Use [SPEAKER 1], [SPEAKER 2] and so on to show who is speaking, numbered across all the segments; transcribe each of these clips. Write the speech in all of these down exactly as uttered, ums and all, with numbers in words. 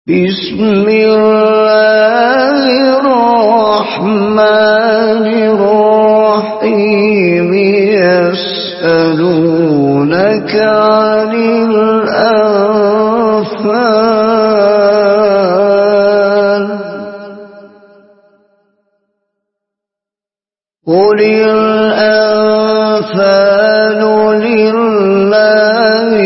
[SPEAKER 1] بسم الله الرحمن الرحيم يسألونك عن الأنفال قل الأنفال لله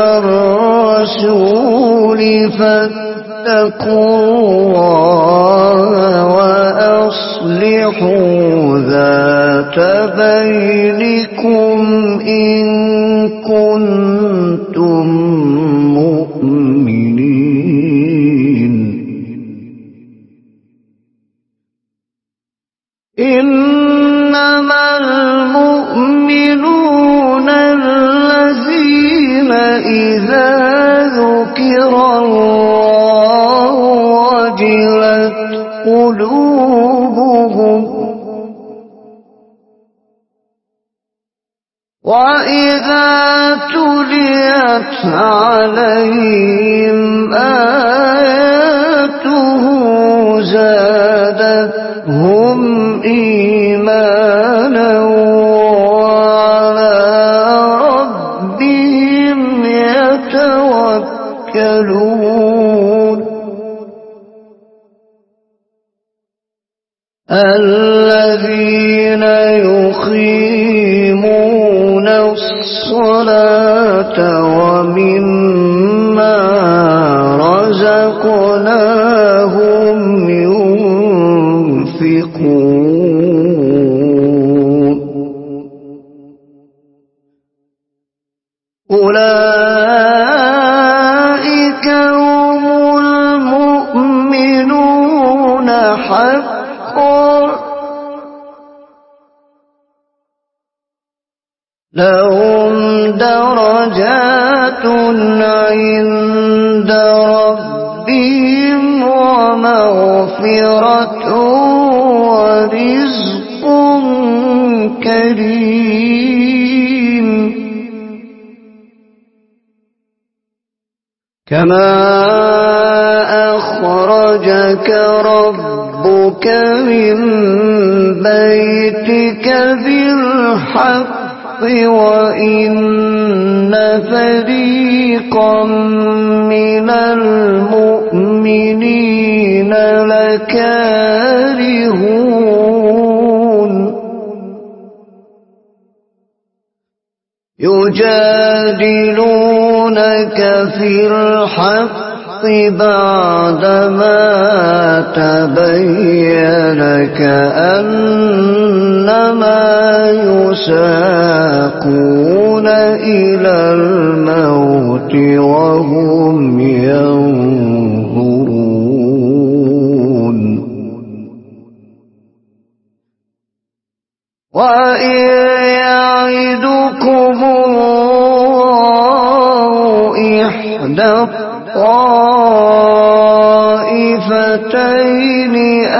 [SPEAKER 1] والرسول فاتقوا الله وأصلحوا ذات بينكم إن كنتم مؤمنين إنما المؤمنون الذين إذا ذكر الله وجلت قلوبهم وإذا تليت عليهم آياته زادتهم إيمانا وعلى ربهم يتوكلون الذين يقيمون الصلاة ومما رزقناهم ينفقون أولئك هم المؤمنون حقا لهم درجات عند ربهم ومغفرة ورزق كريم كما أخرجك ربك من بيتك بالحق وإن فريقا من المؤمنين لكارهون يجادلونك في الحق بعدما تبين كأنما يساقون إلى الموت وهم ينظرون وإن يعدكم الله إحدى الطائفتين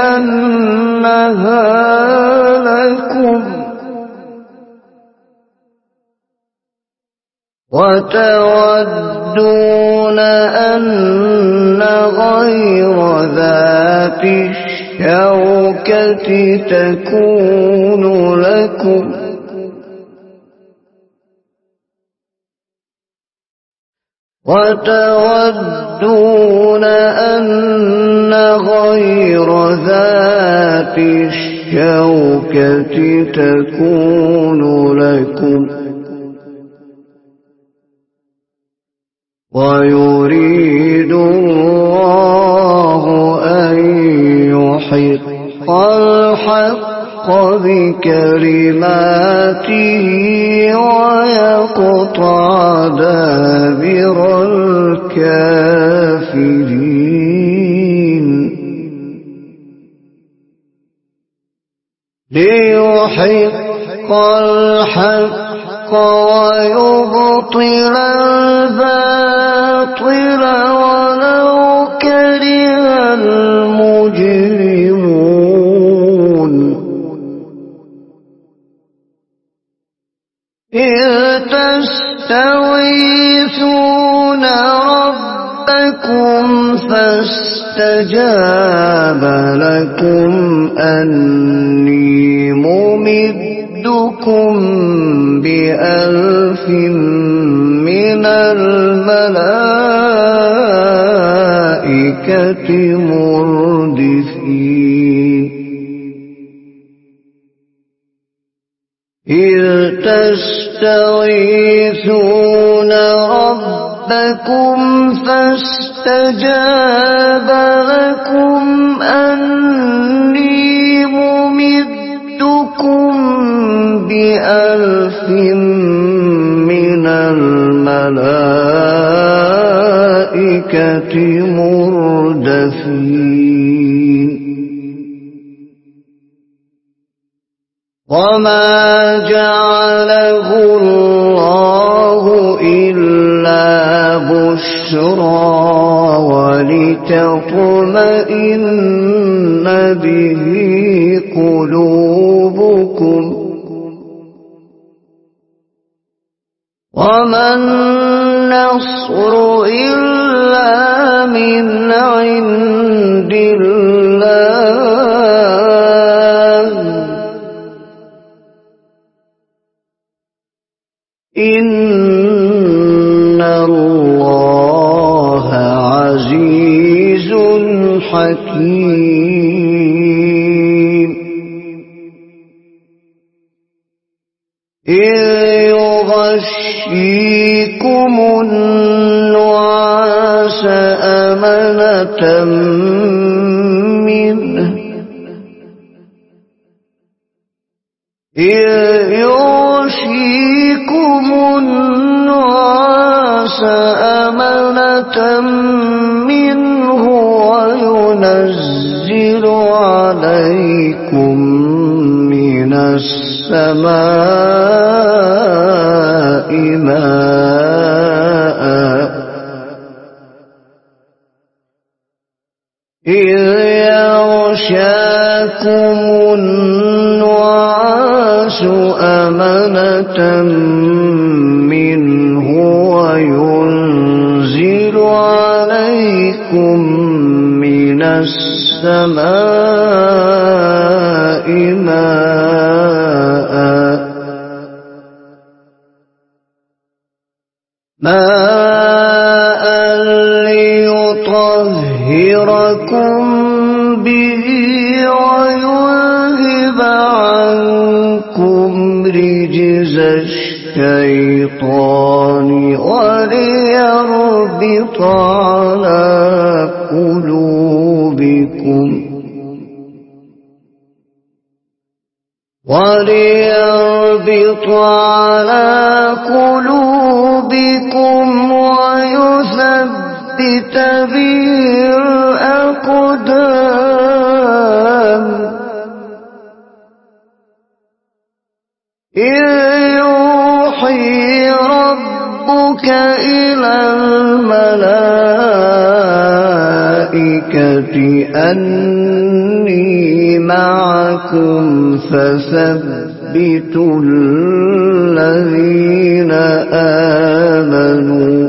[SPEAKER 1] أنها لكم وتودون أن غير ذات الشوكة تكون لكم وتودون أن غير ذات الشوكة تكون لكم ويريد الله أن يحق الحق بكلماته ويقطع دابر الكافرين ليحق الحق ويبطل الباطل ولو كره المجرمون إذ تستغيثون ربكم فاستجاب فاستجاب لكم أني ممدكم بألف من الملائكة مردفين إذ تستغيثون ربكم فاستجاب لكم أني ممدكم بألف من الملائكة مردفين وما جعله الله إلا بشرى ولتطمئن به قلوبكم وما النصر إلا من عند الله إن الله عزيز حكيم إذ يغشيكم النعاس أمنة منه إذ يغشيكم النعاس أمنة منه وينزل عليكم من السماء ماء إذ يغشاكم النعاس أمنة منه وينزل عليكم من السماء ماء ماء ليطهركم به ويذهب عنكم رجز الشيطان وليربط على قلوبكم وليربط على قلوبكم ويثبت به الأقدام إذ يوحي ربك إلى الملائكة أني معكم فثبتوا الذين آمنوا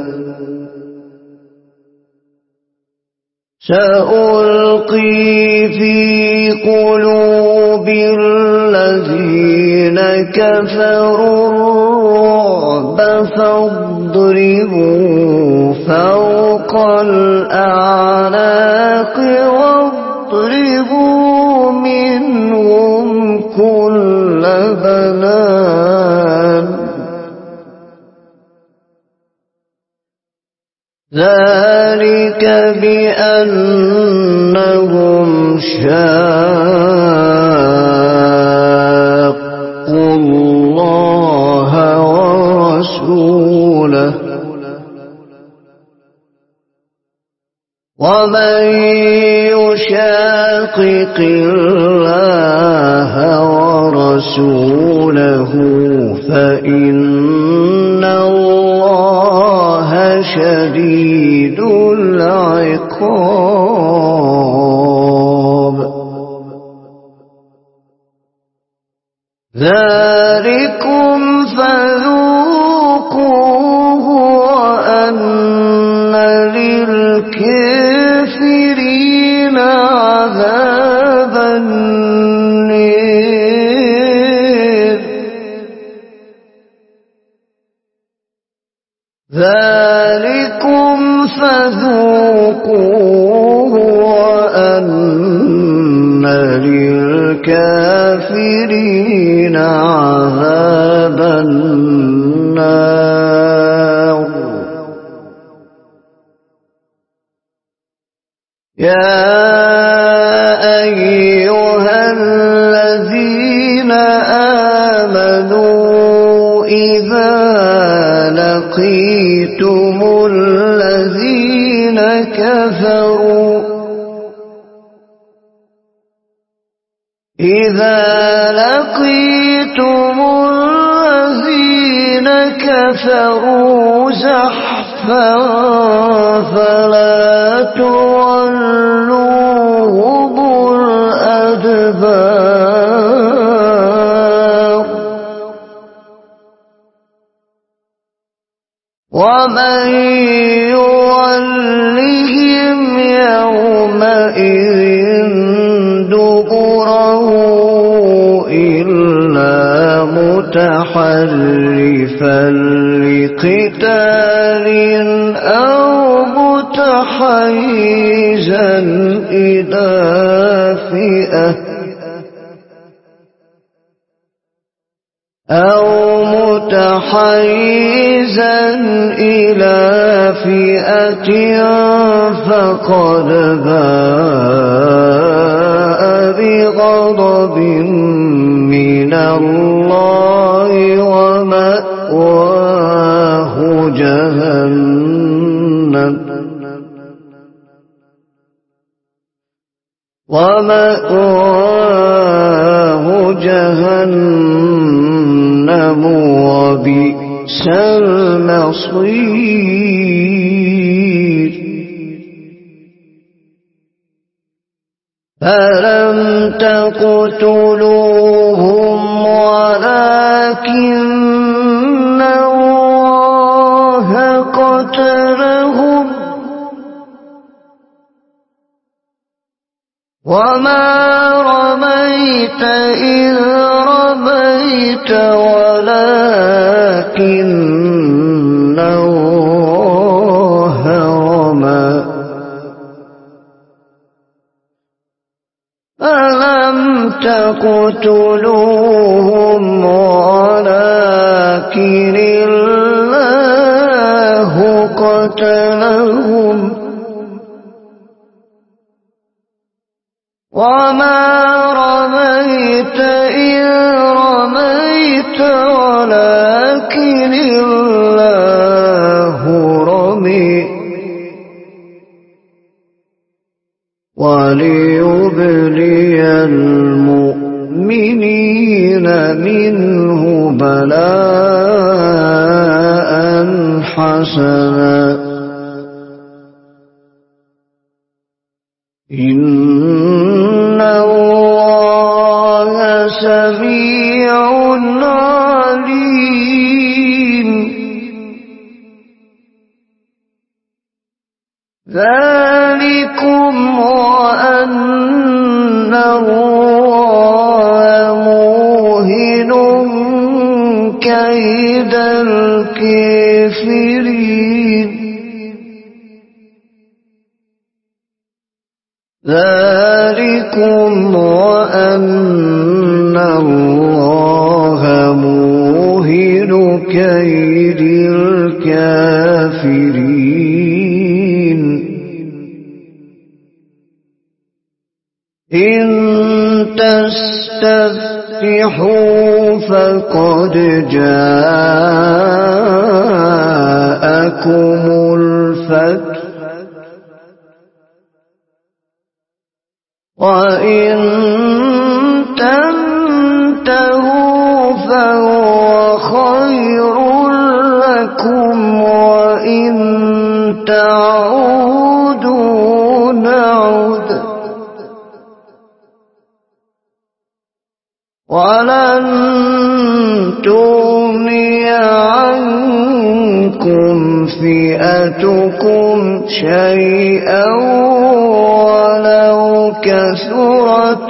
[SPEAKER 1] سألقي في قلوب الذين كفروا الرعب فاضربوا فوق الأعناق واضربوا منهم كل بنان ذلك بأنهم شاقوا الله ورسوله ومن يشاقق الله ورسوله فإن الله شديد العقاب ذلكم فذوقوه وأن للكافرين ذلكم فذوقوه وأن للكافرين عذاب النار. يا أيها الذين آمنوا إذا لقيتم الذين كفروا إذا لقيتم الذين كفروا زحفا فلا تولوهم الأدبار. ومن يولهم يومئذ دبره إلا متحرفا لقتال أو متحيزا إلى فئة أو متحيزا إلى فئة فقد باء بغضب من الله ومأواه جهنم ومأواه جهنم وبئس المصير. فلم تقتلوهم ولكن الله قتلهم وما رميت إذ رميت ولكن الله رمى. فلم تقتلوهم ولكن الله قتلهم وما رميت إذ رميت ولكن الله رمي. وليبلي المؤمنين منه بلاء حسنا. إن الله سميع عليم. ذلكم وأن الله موهن كيد الكافرين. ذلكم وأن الله موهن كيد الكافرين. إن تستفتحوا فقد جاءكم الفتح وإن تنتهوا فهو خير لكم وإن تعودوا نعد ولن تغني عنكم فئتكم شيئا ولو كثرت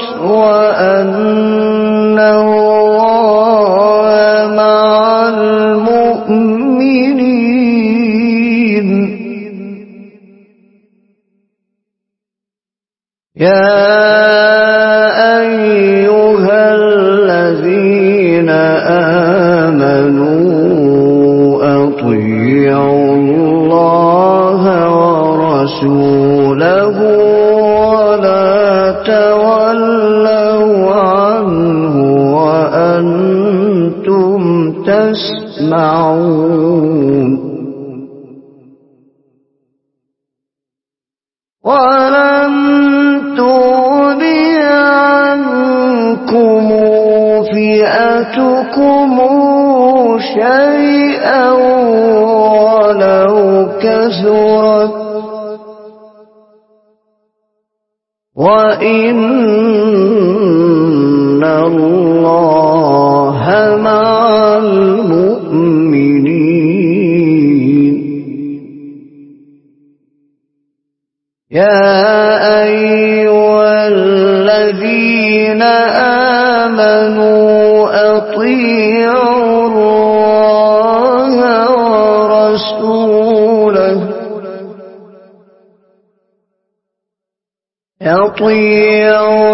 [SPEAKER 1] وأن الله مع المؤمنين. يا أيها الذين آمنوا أطيعوا الله ورسوله ولا تولوا عنه وأنتم تسمعون ولن تغني عنكم فئتكم شيئا ولو كثرت وإن الله مع المؤمنين يا أيها الذين آمنوا أطيعوا الله ورسوله أطيعوا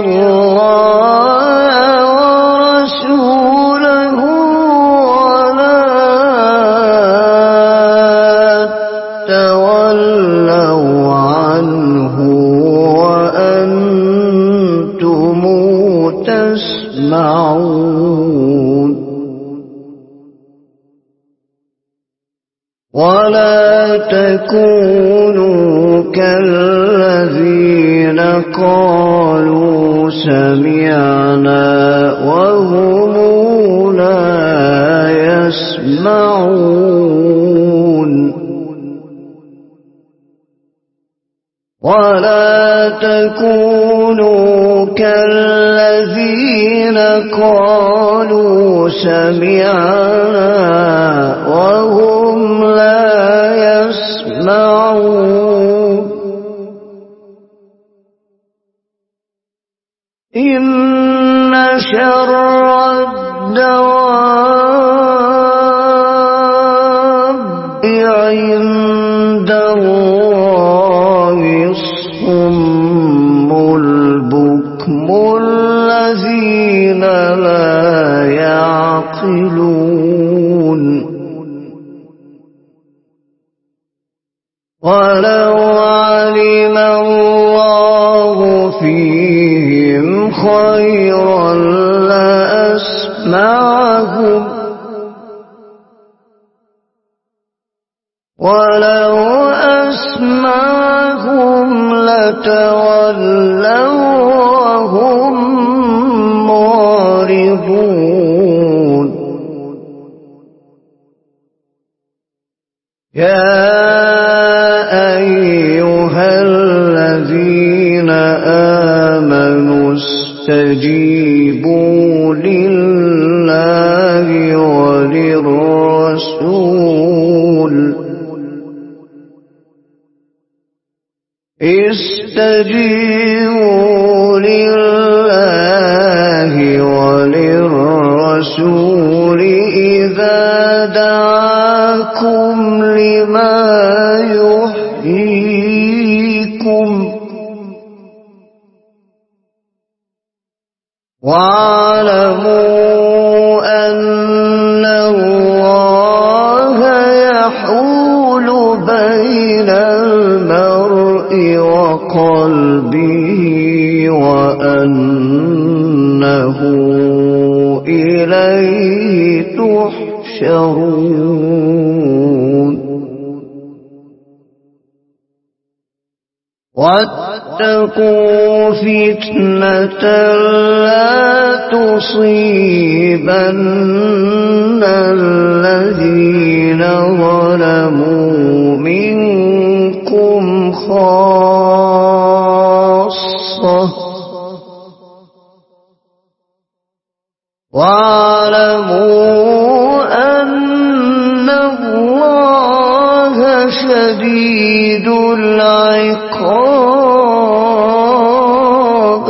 [SPEAKER 1] الله ورسوله ولا تولوا عنه وأنتم تسمعون ولا تكونوا كالذين قالوا سمعنا وهم لا يسمعون ولا تكونوا كالذين قالوا سمعنا وهم لا يسمعون إن شر الدواب عند الله الصم البكم الذين لا يعقلون ولو علم الله فيهم خيرا لأسمعهم ولو أسمعهم لتولوا وهم معرضون يا أيها الذين آمنوا استجيبوا لله وللرسول استجيبوا لله وللرسول إذا دعاكم لما يحييكم واعلموا أن الله يحول بين المرء وقلبه وأنه إليه تحشرون واتقوا فتنة لا تصيبن الذين ظلموا منكم خاصة واعلموا أن الله شديد العقاب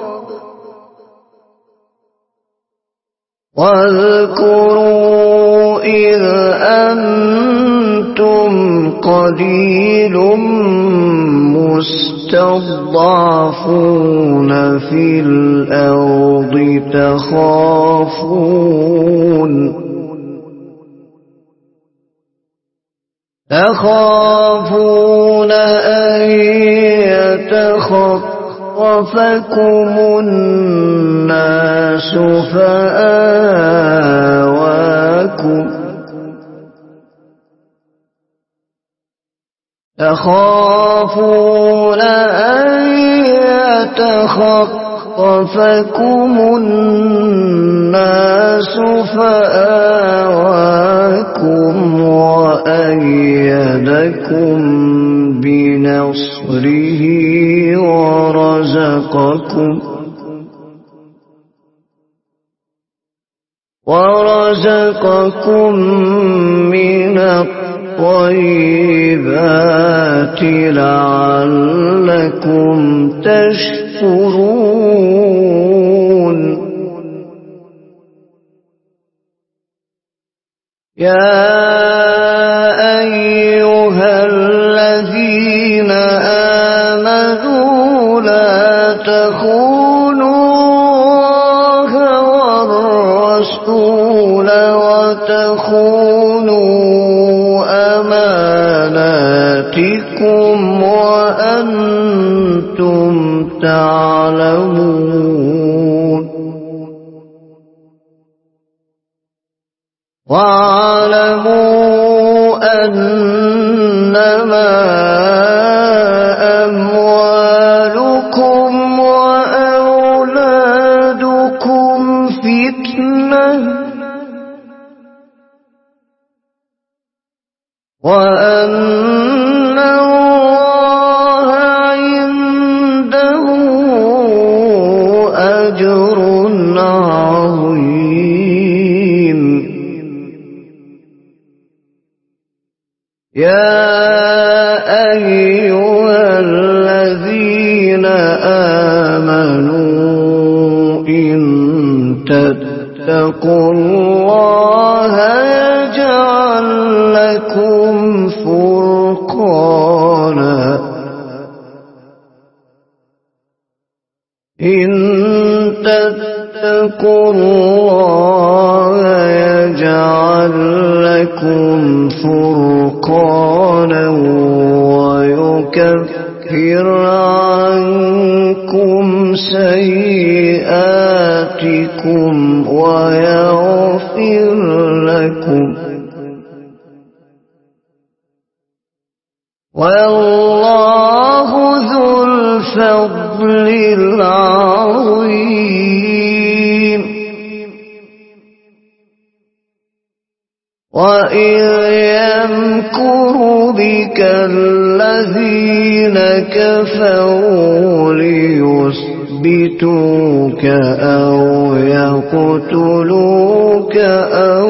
[SPEAKER 1] واذكروا إذ أنتم قليل المستضعفون في الأرض تخافون تخافون أن يتخطفكم الناس فآواكم تخافون أن يتخطفكم الناس فآواكم وأيدكم بنصره ورزقكم ورزقكم من الطيبات لعلكم تشكرون يا أيها الذين آمنوا لا تخونوا الله والرسول وتخونوا أماناتكم وأنتم تعلمون واعلموا أنما أموالكم وأولادكم فتنة وأن الله عنده أجر عظيم يا أيها الذين آمنوا إن تتقوا الله يجعل لكم فرقانا إن تتقوا الله يجعل لكم فرقانا ويكفر عنكم سيئاتكم ويغفر لكم والله ذو الفضل العظيم وإذ يمكر بك الذين كفروا ليثبتوك أو يقتلوك أو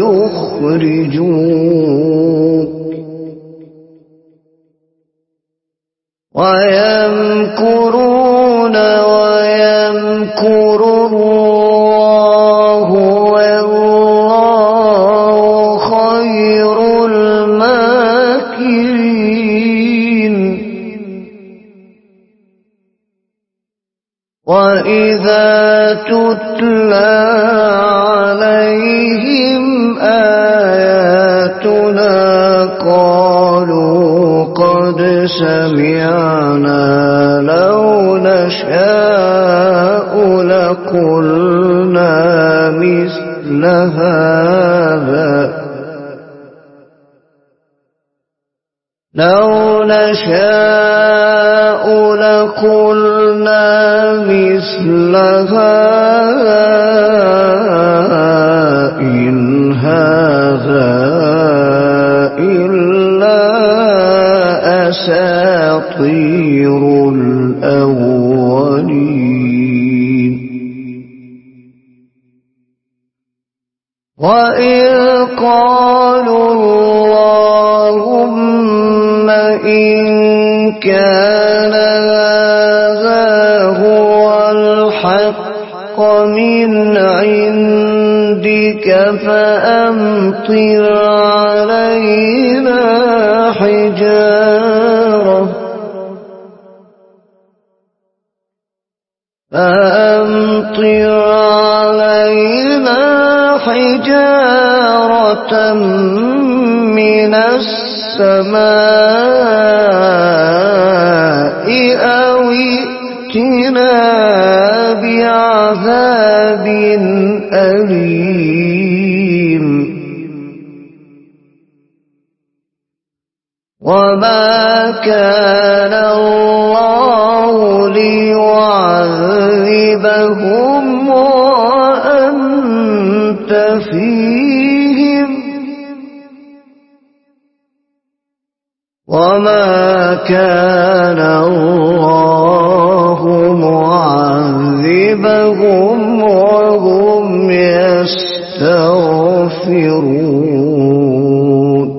[SPEAKER 1] يخرجوك ويمكرون ويمكر الله والله خير الماكرين وإذا تتلى عليهم آياتنا قالوا قد سمعنا لو نشاء لقلنا مثل هذا لو نشاء لقلنا مثل هذا إن هذا إلا أساطير الأولين وإذ قالوا اللهم إن كان هذا هو الحق من عندك فأمطر علينا حجارة فأمطر علينا حجارة من السماء أو ائتنا بعذاب أليم وما كان الله ليعذبهم وأنت فيهم وما كان الله معذبهم وهم يستغفرون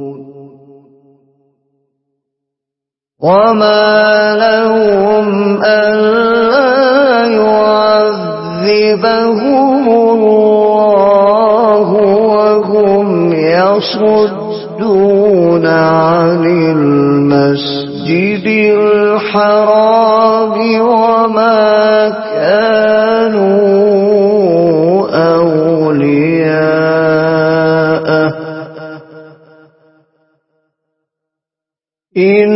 [SPEAKER 1] وما لهم ألا يعذبهم الله وهم يصدون عن المسجد الحرام وما كانوا أولياءه إن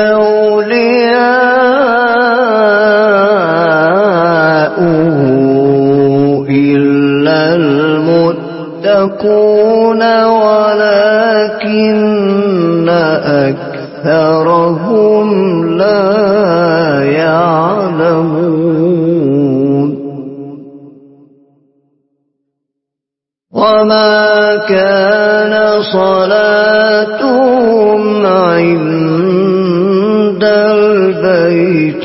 [SPEAKER 1] أولياؤه إلا المتقون ولكن أكثرهم لا يعلمون وما كان صلاتهم عند البيت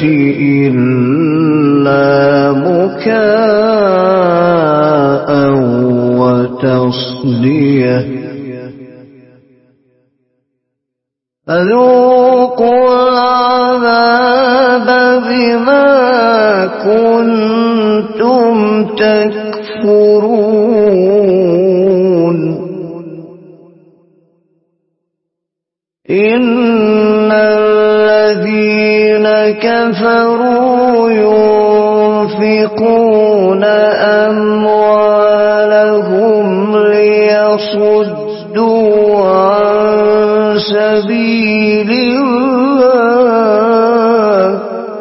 [SPEAKER 1] إلا مكاء وتصدية فذوقوا العذاب بما كنتم تكفرون إن الذين كفروا ينفقون أموالهم ليصدوا عن سبيل الله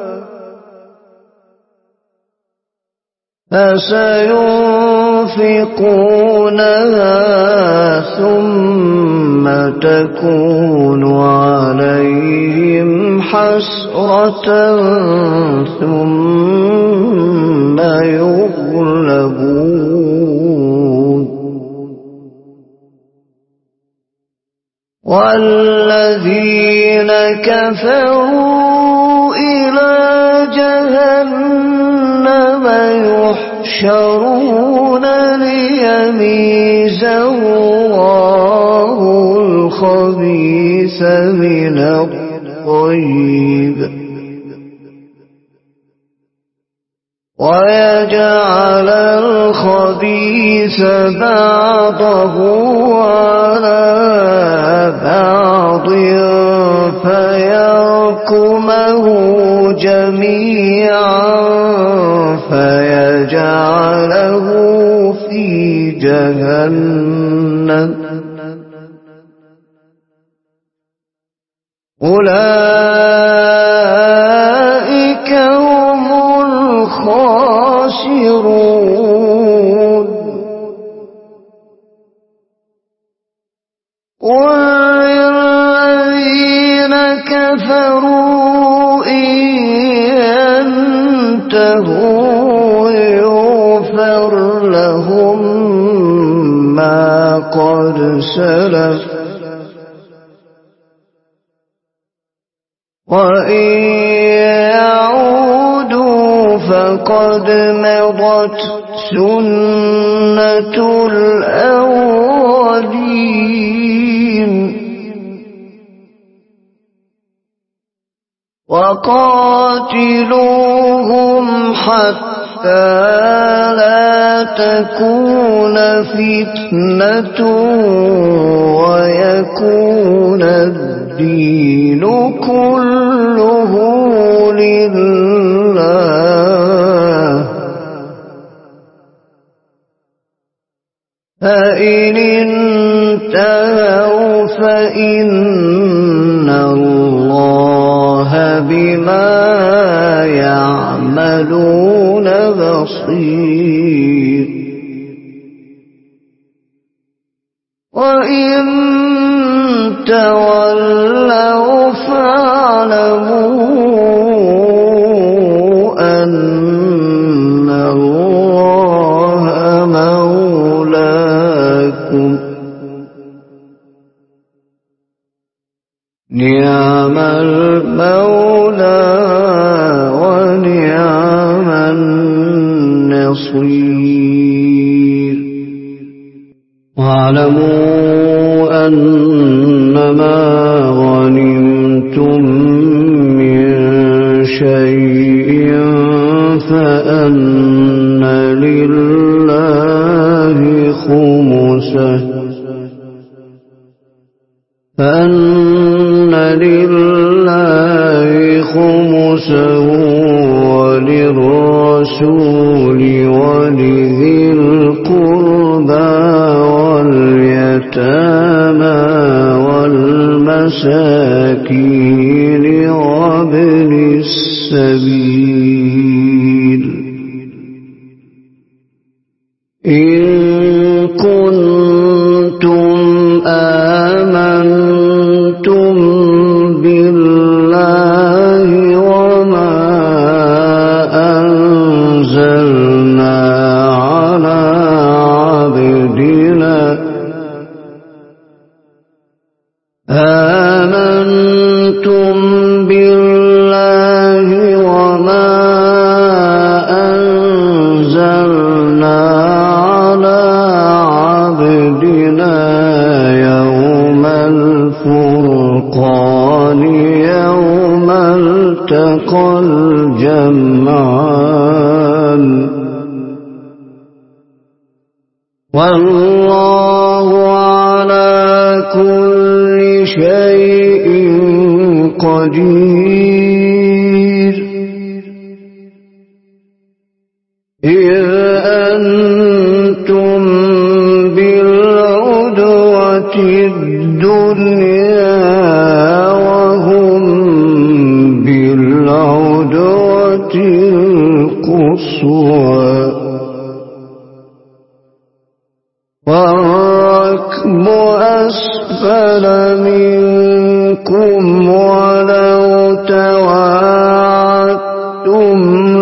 [SPEAKER 1] فسينفقونها ثم تكون عليهم حسرة ثم يغلبون والذين كفروا إلى جهنم يحشرون ليميز الله الخبيث من الطيب ويجعل الخبيث بعضه على بعض فيركمه جميعا فيجعله في جهنم أولئك هم الخاسرون قل للذين كفروا إن ينتهوا يغفر لهم ما قد سلف وإن يعودوا فقد مضت سنة الأولين وقاتلوهم حتى لا تكون فتنة ويكون الدين كله لله تعملون بصير وإن تولوا فاعلموا أن الله مولاكم نعم المولى ونعم النصير واعلموا أنما غنمتم من شيء فأن لله خمسه فأن لله خمسه وللرسول ولذي القربى واليتامى والمساكين وابن السبيل إن كنتم آمنتم بالله وما أنزلنا على عبدنا آمنتم بالله وما أنزلنا على عبدنا يوم الفرقان يوم التقى الجمعان والله على كل شيء قدير إذ أنتم بالعدوة الدنيا وهم بالعدوة القصوى والركب أسفل منكم ولو تواعدتم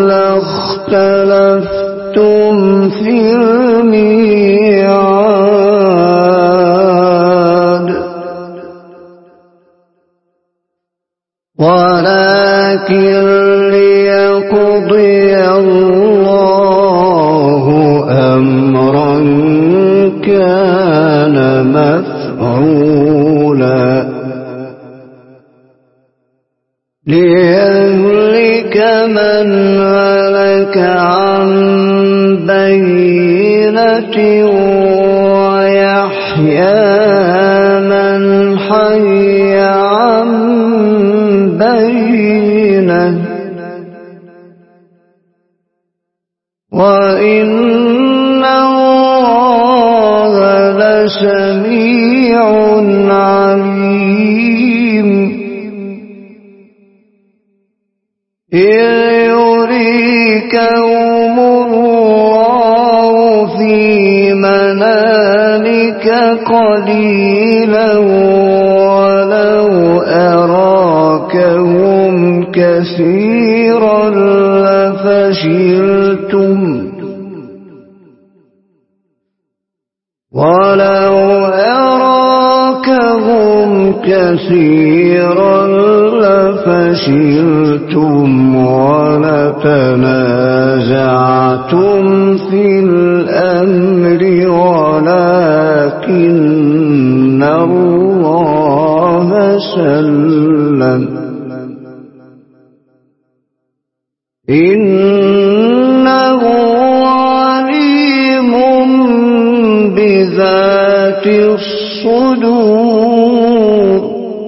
[SPEAKER 1] لاختلفتم في الميعاد ولكن ليقضي الله أمرا كان مفعولا ليهلك من هلك عن بينة ويحيى من حي عن بينة وإن الله لسميع عليم إذ يريكهم الله في منامك قليلا ولو أراكهم كثيرا لفشلتم ولو أراكهم كثيرا لفشلتم ولتنازعتم في الأمر ولكن الله سلم إنه عليم بذات الصدور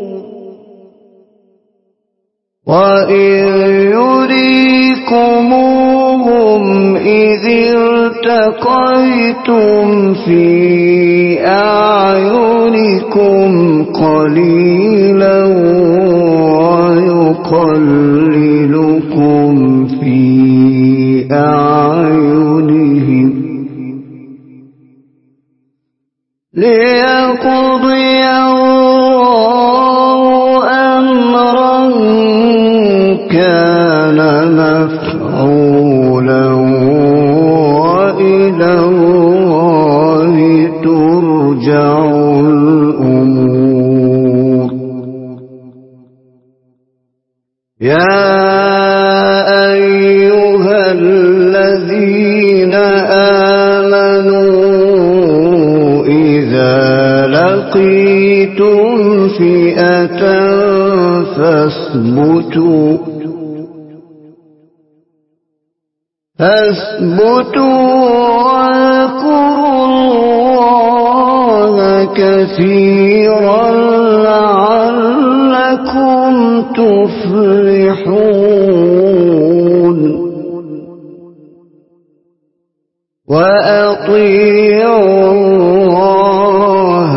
[SPEAKER 1] وإذ يريكموهم إذ التقيتم في أعينكم قليلا ويقللكم في مفعولا وإلى الله ترجع الأمور. يا أيها الذين آمنوا إذا لقيتم فئة فاثبتوا فاثبتوا واذكروا الله كثيرا لعلكم تفلحون. وأطيعوا الله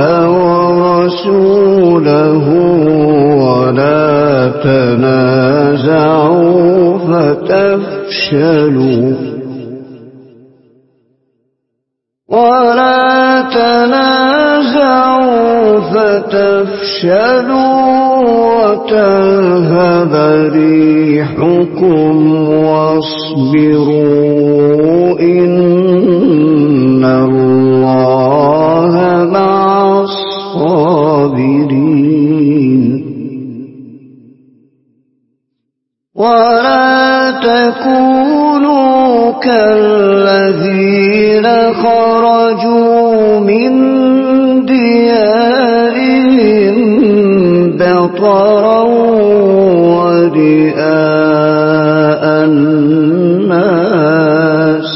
[SPEAKER 1] ورسوله ولا تنازعوا فتفشلوا ولا تنازعوا فتفشلوا وتذهب ريحكم واصبروا إن الله مع الصابرين. ولا تكونوا كالذين خرجوا من ديارهم بطرا ورئاء الناس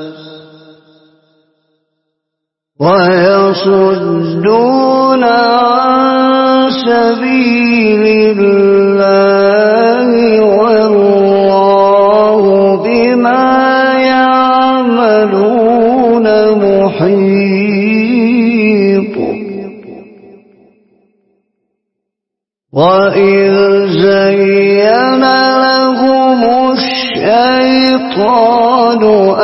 [SPEAKER 1] ويصدون عن سبيل الله والله بما يعملون محيط. وإذ زين لهم الشيطان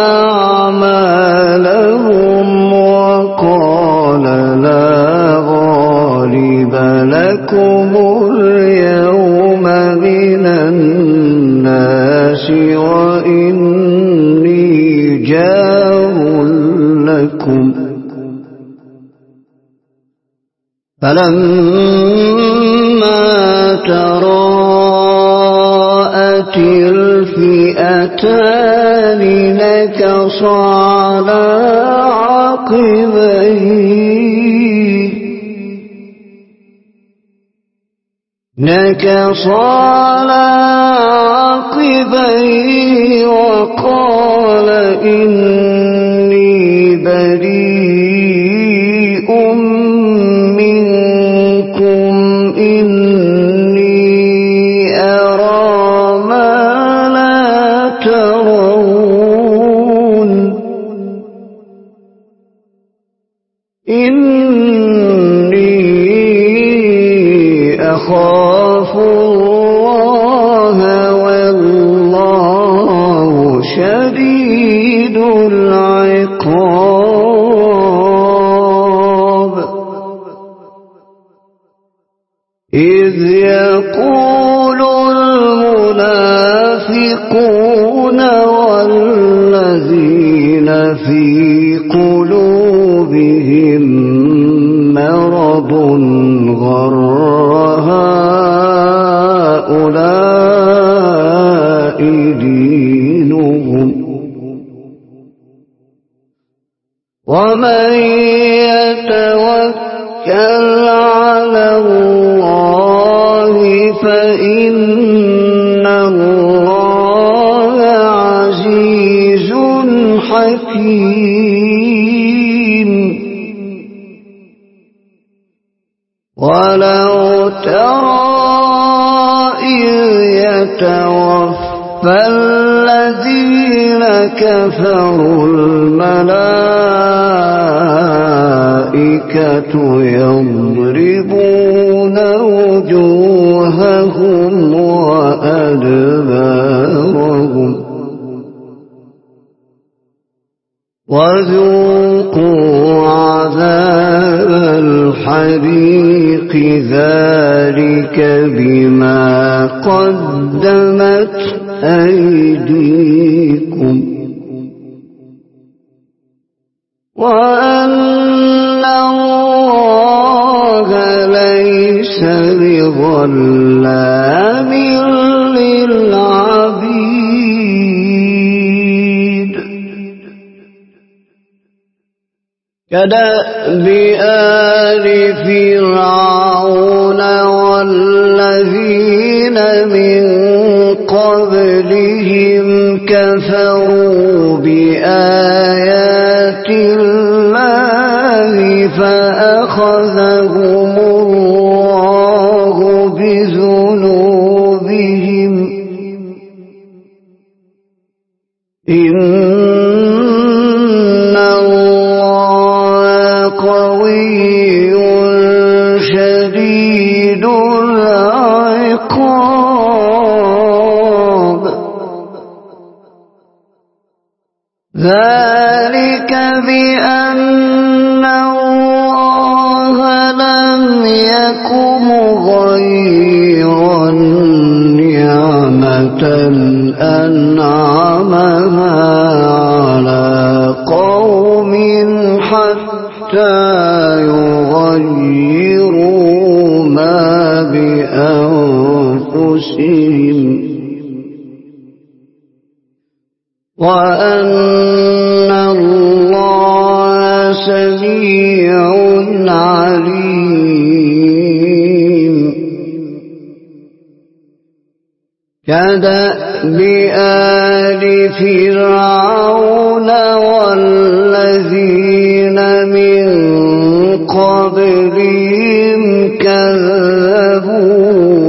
[SPEAKER 1] أعمالهم وقال لا غالب لكم اليوم من الناس وإني جار لكم. فلما تراءت الفئتان نكص على عقبيه نكص على عقبيه وقال إني بريء منكم إني أرى ما لا ترون إني أخاف الله والله شديد العقاب. إذ يقول المنافقون والذين في قلوبهم مرض غر هؤلاء دينهم ومن يتوكل على الله فإن الله عزيز حكيم. ولو ترى إذ يتوفى الذين كفروا الملائكة يضربون وجوههم وأدبارهم وذوقوا عذاب الحريق ذلك بما قدمت أيديكم وأن الله ليس بظلام للعبيد كدأب آل فرعون والذين من قبلهم كفروا بآيات الله فأخذهم الله بذنوبهم إن الله قوي شديد العقاب ذلك بأن الله لم يك مغيرا نعمة أنعمها على قوم حتى يغيروا ما بأنفسهم وأن الله سميع عليم كدأب آل فرعون والذين من قبلهم كذبوا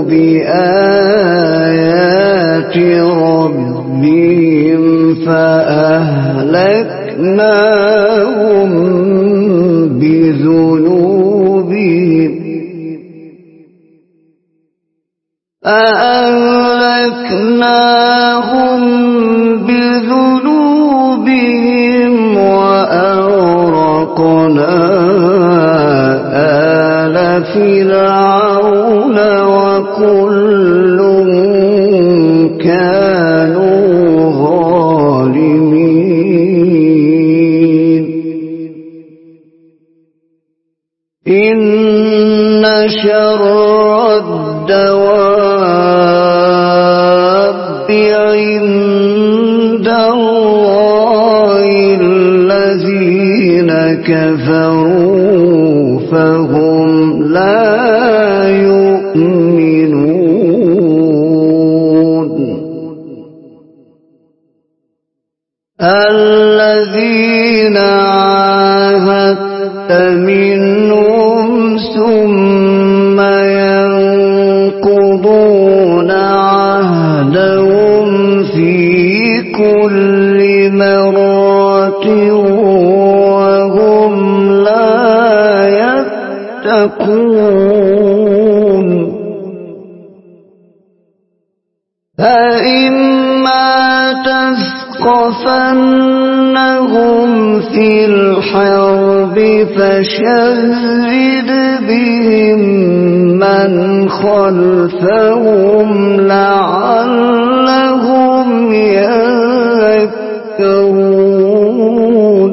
[SPEAKER 1] بآيات ربهم فأهلكناهم بذنوبهم فأهلكناهم بذنوبهم وأغرقنا آل فرعون وكل كانوا ظالمين إن شر الدواب عند الله الذين كفروا فهم لا يؤمنون الذين عاهدت منهم ثم ينقضون عهدهم في كل مرة وهم لا يتقون فإما تثقفنهم في الحرب فشرد بهم من خلفهم لعلهم يذكرون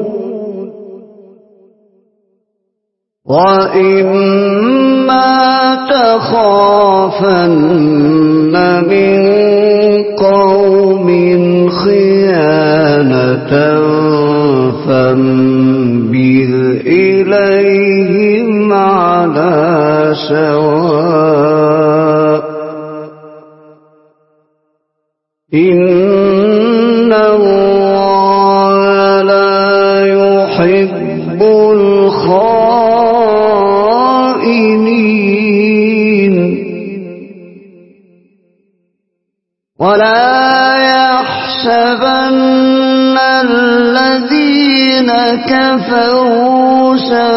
[SPEAKER 1] وإما تخافن من قوم خيانة فانبذ إليهم على سواء إن الله لا يحب الخائنين ولا يحسبن الذين كفروا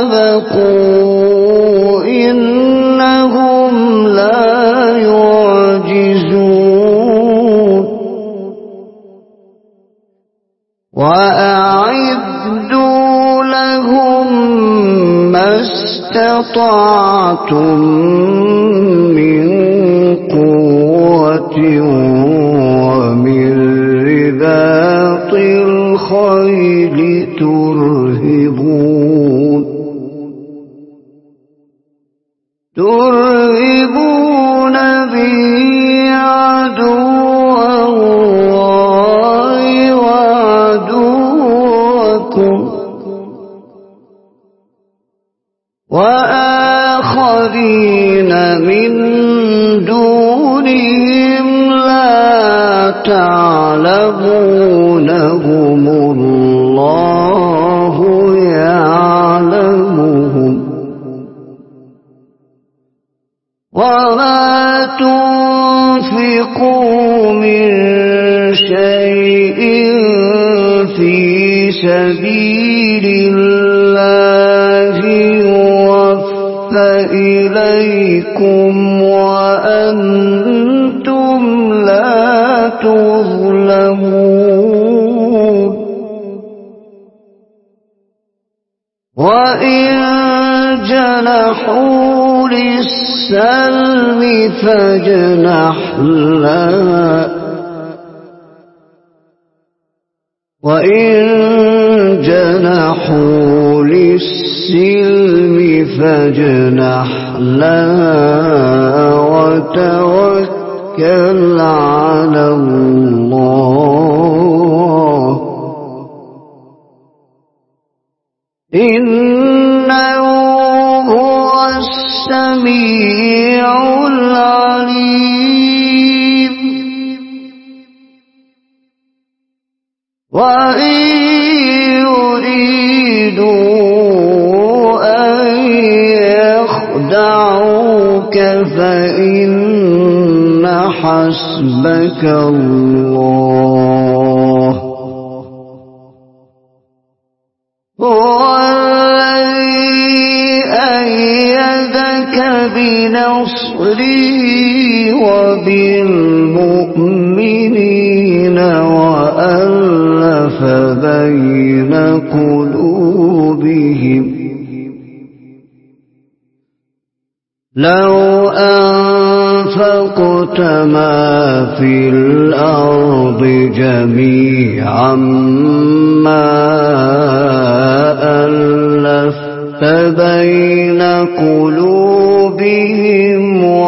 [SPEAKER 1] سبقوا إنهم لا يعجزون وأعدوا لهم ما استطعتم من قوة ومن رباط الخيل ترهبون ترهبون به عدو الله وعدوكم وآخرين من دونهم لا تعلمونهم الله يعلمهم وما تنفقوا من شيء في سبيل الله يوفى إليكم وأنتم لا تظلمون وإن جنحوا للسلم فاجنح لها وإن جنحوا للسلم فاجنح لها وتوكل على الله إنه هو السميع العليم وإن يريدوا أن يخدعوك فإن حسبك الله هو الذي أيدك بنصره وبالمؤمنين وألف بين قلوبهم لو أنفقت ما في الأرض جميعا ما ألفت بين قلوبهم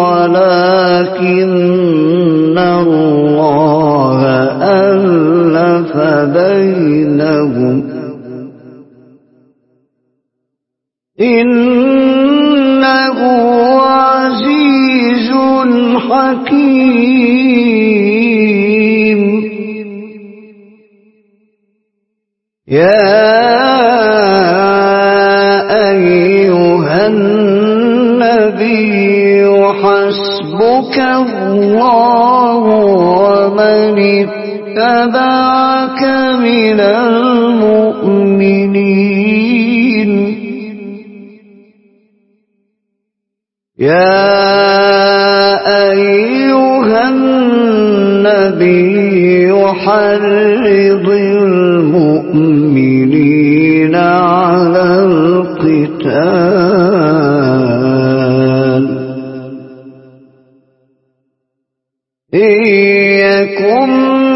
[SPEAKER 1] ولكن الله ألف بينهم إنه عزيز حكيم يا أيها النبي حسبك الله ومن اتبعك من المؤمنين يا أيها النبي حرض المؤمنين على القتال إن يكن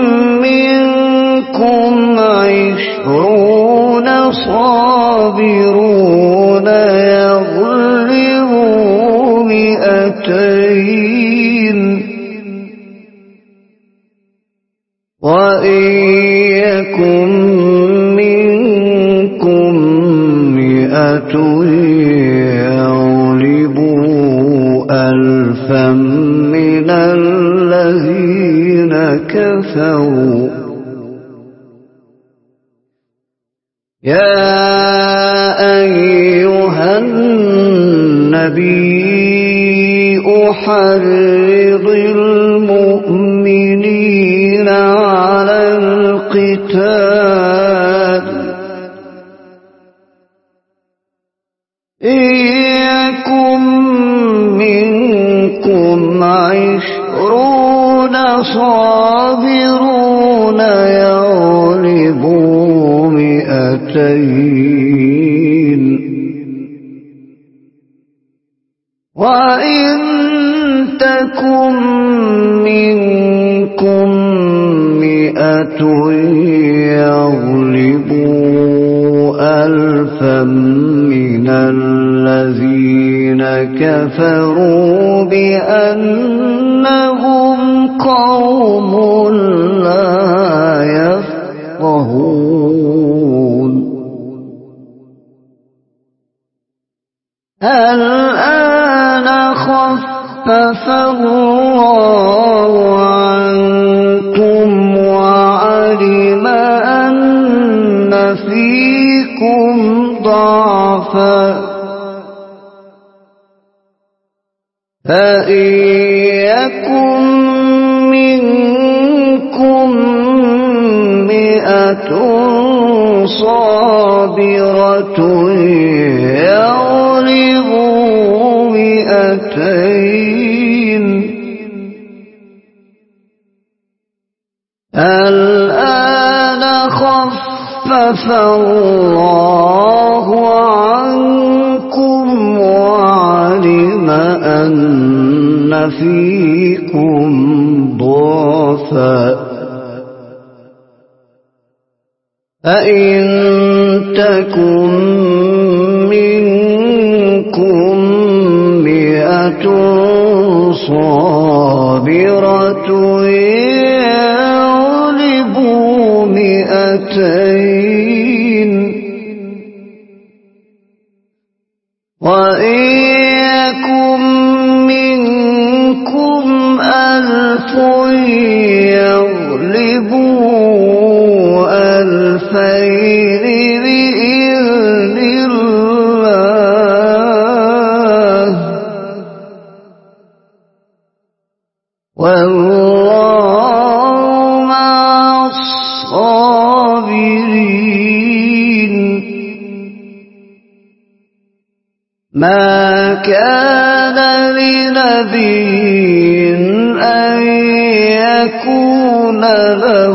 [SPEAKER 1] منكم عشرون صابرون يغلبوا مئتين وإن يكن منكم مئة يغلبوا ألفا من الذين كفروا يا أيها النبي حرض المؤمنين على القتال إن يكن منكم عشرون صابرون يغلبوا مئتين وإن تكن منكم مئة يغلبوا ألفا من الذين كفروا بأنهم قوم لا يفقهون الآن خفف الله عنكم وعلم أن فيكم ضعفا فإن يكن منكم مئة صابرة يغلبوا مئتين الآن خفف الله عنكم وعلم أن فيكم ضعفا فإن تكن منكم مئة صابرة يغلبوا مئتين وإن يكن منكم ألف يغلبوا ألفين بإذن الله والله مع الصابرين ما كان لنبي أن يكون له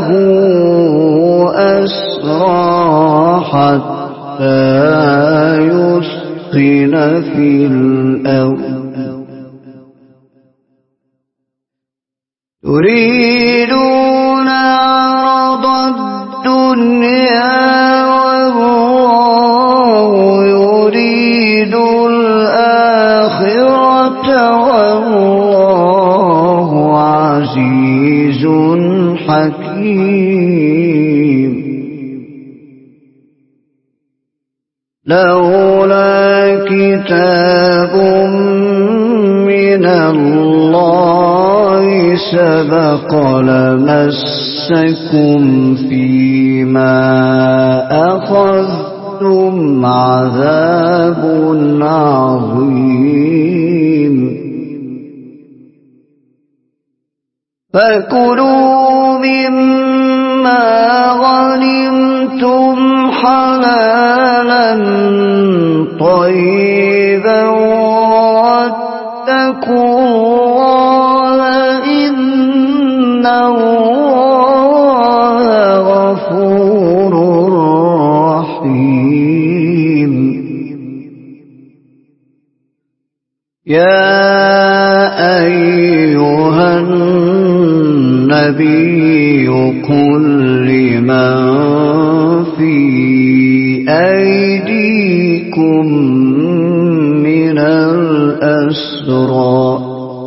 [SPEAKER 1] أسرى حتى يسخن في الأرض تريدون عرض الدنيا والله يريد الآخرة والله عزيز حكيم لولا كتاب من الله سبق لمسكم فيما أخذتم عذاب عظيم فكلوا مما غنمتم حلالا طيبا واتقوا الله إن الله غفور رحيم يا أيها النبي قل لمن في أيديكم من الأسرى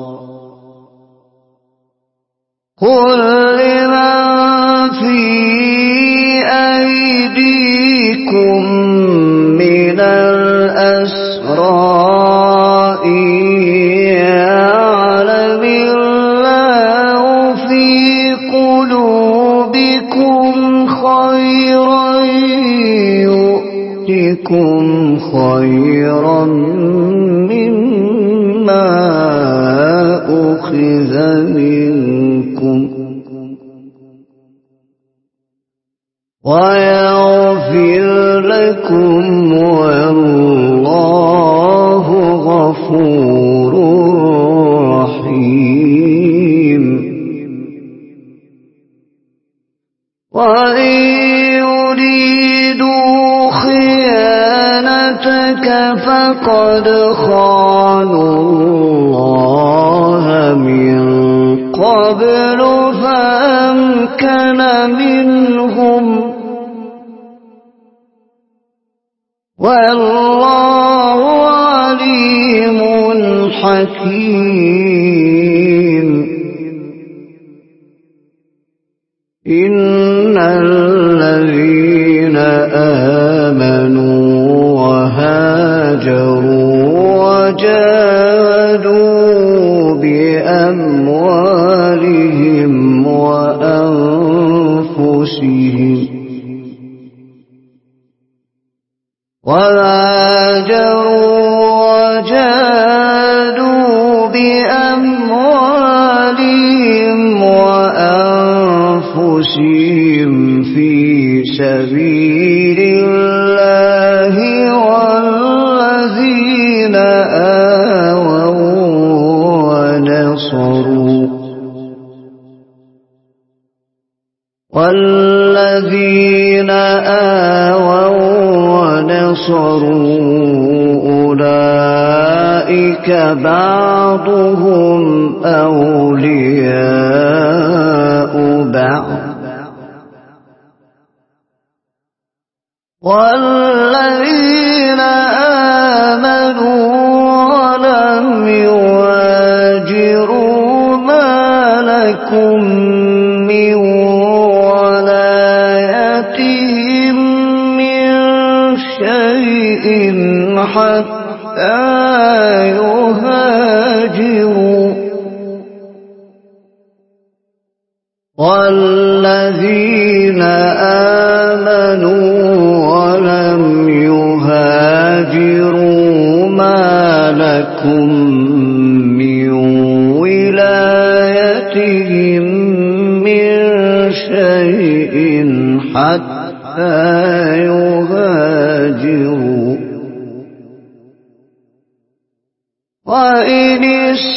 [SPEAKER 1] قل لمن في أيديكم من الأسرى يعلم الله في قلوبكم خيرا يؤتكم خيرا مما أخذ منكم ويغفر لكم والله غفور رحيم وإن يريدوا خيانتك فقد خانوا الله من قبل فأمكن منهم والله عليم حكيم. إن الذين آمنوا وهاجروا وجاهدوا بأموالهم وأنفسهم وهاجروا وجاهدوا بأموالهم وأنفسهم في سبيل الله والذين آووا ونصروا والذين آووا ونصروا أولئك بعضهم أولياء بعض والذين آمنوا ولم يهاجروا ما لكم من ولايتهم من شيء حتى يهاجروا والذين آمنوا ولم يهاجروا ما لكم من ولايتهم من شيء حتى يهاجروا وإن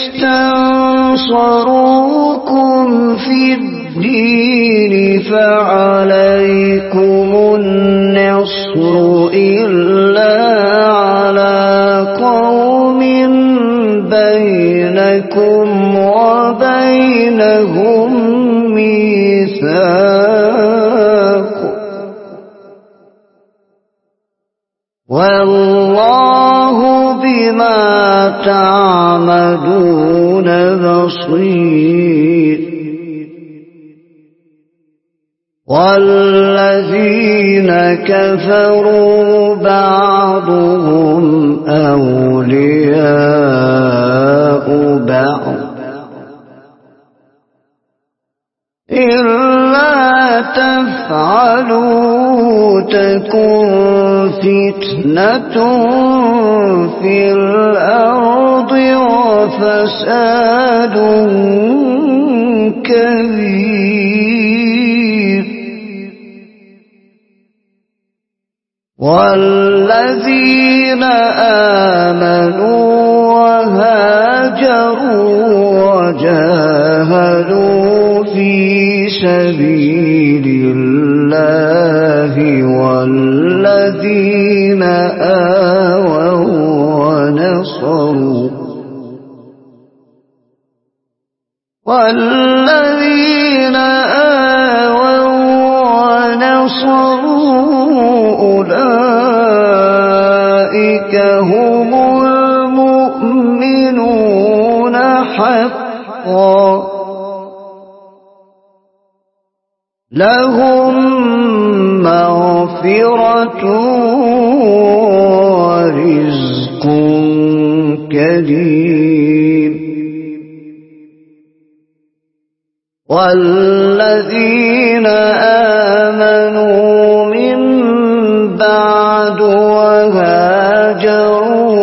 [SPEAKER 1] استنصروكم في الدين فعليكم النصر إلا على قوم بينكم وبينهم ميثاق والله بما تعملون بصير. والذين كفروا بعضهم أولياء بعض إلا تفعلوا تكن فتنة في الأرض وفساد كبير. والذين آمنوا وهاجروا وجاهدوا في سبيل الله والذين آووا ونصروا والذين آووا ونصروا أولئك هم المؤمنون حقا لهم مغفرة ورزق كريم. والذين آمنوا من بعد وهاجروا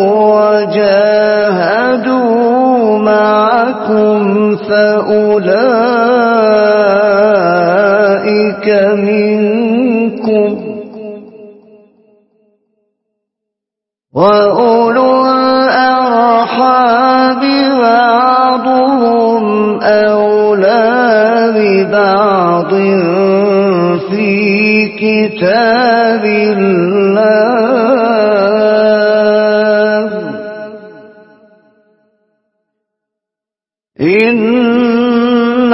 [SPEAKER 1] وجاهدوا معكم فأولئك منكم وأولو الأرحام بعضهم أولى ببعض في كتاب الله إن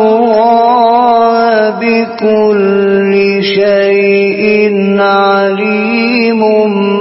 [SPEAKER 1] الله بكل شيء عليم